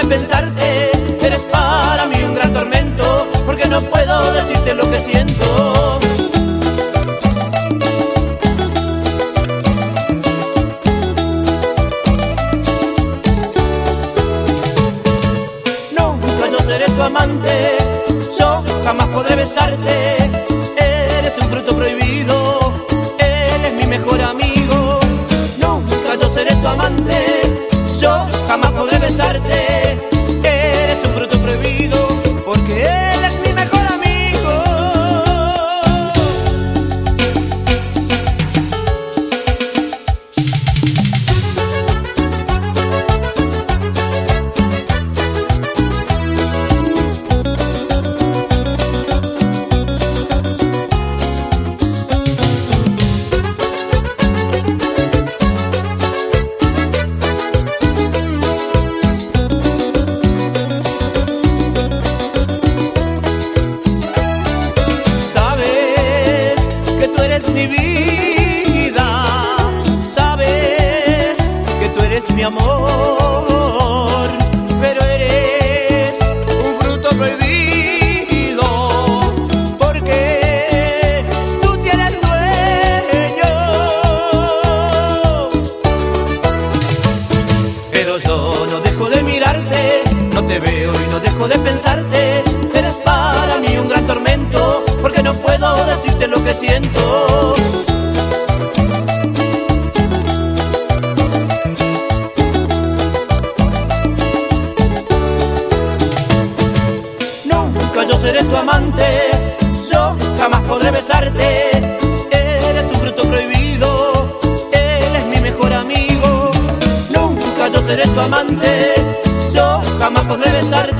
pensarte. Eres para mí un gran tormento, porque no puedo decirte lo que siento. Nunca yo seré tu amante, yo jamás podré besarte. Eres un fruto prohibido, él es mi mejor amigo. Nunca yo seré tu amante, yo jamás podré besarte. Eres un fruto prohibido, porque él es mi mejor amigo. Eres mi vida, sabes que tú eres mi amor, pero eres un fruto prohibido, porque tú tienes dueño. Pero yo no dejo de mirarte, no te veo y no dejo de pensarte. Eres para mí un gran tormento, porque no puedo decirte lo que siento. Nunca yo seré tu amante, yo jamás podré besarte. Eres un fruto prohibido, él es mi mejor amigo. Nunca yo seré tu amante, yo jamás podré besarte.